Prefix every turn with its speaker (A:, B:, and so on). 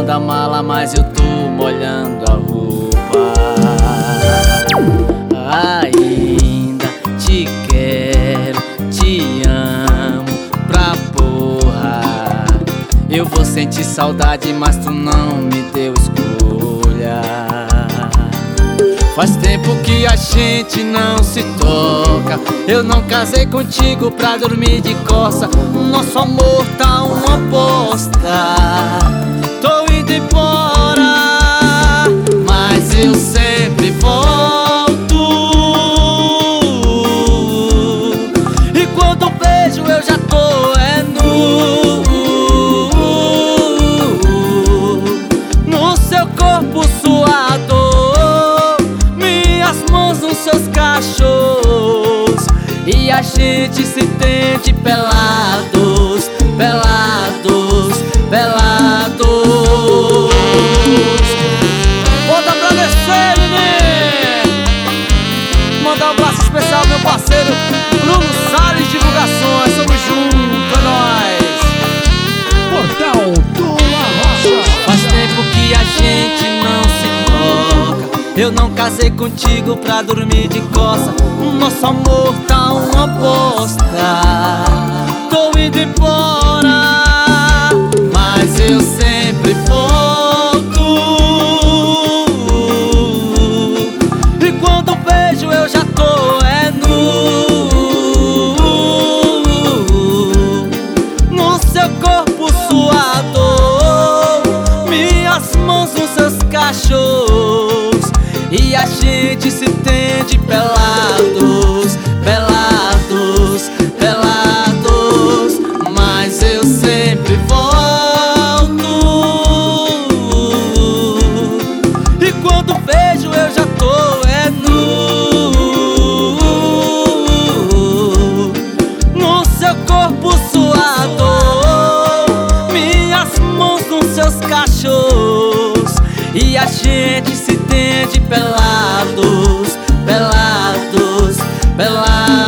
A: da mala, mas eu tô molhando a roupa. Ainda te quero, te amo pra porra. Eu vou sentir saudade, mas tu não me deu escolha. Faz tempo que a gente não se toca. Eu não casei contigo pra dormir de costa. Nosso amor tá uma bosta. Tô indo embora, mas eu sempre volto. E quando vejo eu já tô nu. No seu corpo suado, minhas mãos nos seus cachos, e a gente se entende pelados, pelados, pelados. Bota pra descer, neném. Mandar um abraço especial ao meu parceiro Bruno Salles Divulgações. Tamo junto, é nóis.
B: Portal do Arrocha.
A: Faz tempo que a gente não se toca. Eu não casei contigo pra dormir de costa. Nosso amor tá uma bosta. Tô indo embora, mas eu sempre volto. E quando vejo eu já tô nu. No seu corpo suado, minhas mãos nos seus cachos, e a gente se entende pelados, pelados, pelados. Mas eu sempre volto. E quando vejo eu já tô nu. No seu corpo suado, minhas mãos nos seus cachos, e a gente se entende pelados, pelados, pelados.